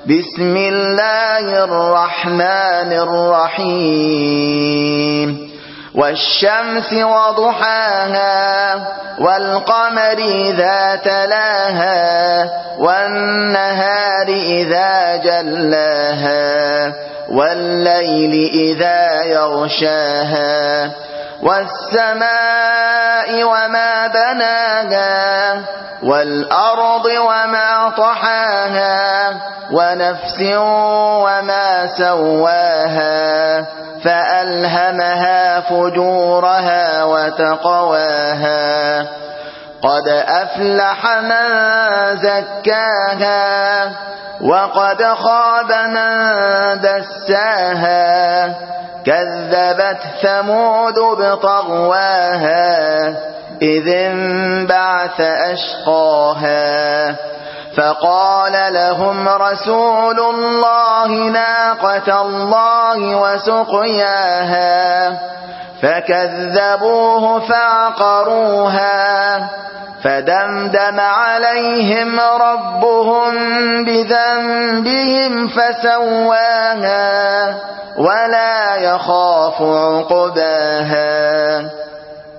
بسم الله الرحمن الرحيم والشمس وضحاها والقمر إذا تلاها والنهار إذا جلاها والليل إذا يغشاها والسماء وما بناها والأرض وما طحاها ونفس وما سواها فألهمها فجورها وتقواها قد أفلح من زكاها وقد خاب من دساها كذبت ثمود بطغواها إذ انبعث أشقاها فقال لهم رسول الله ناقة الله وسقياها فكذبوه فعقروها فدمدم عليهم ربهم بذنبهم فسواها ولا يخاف عقباها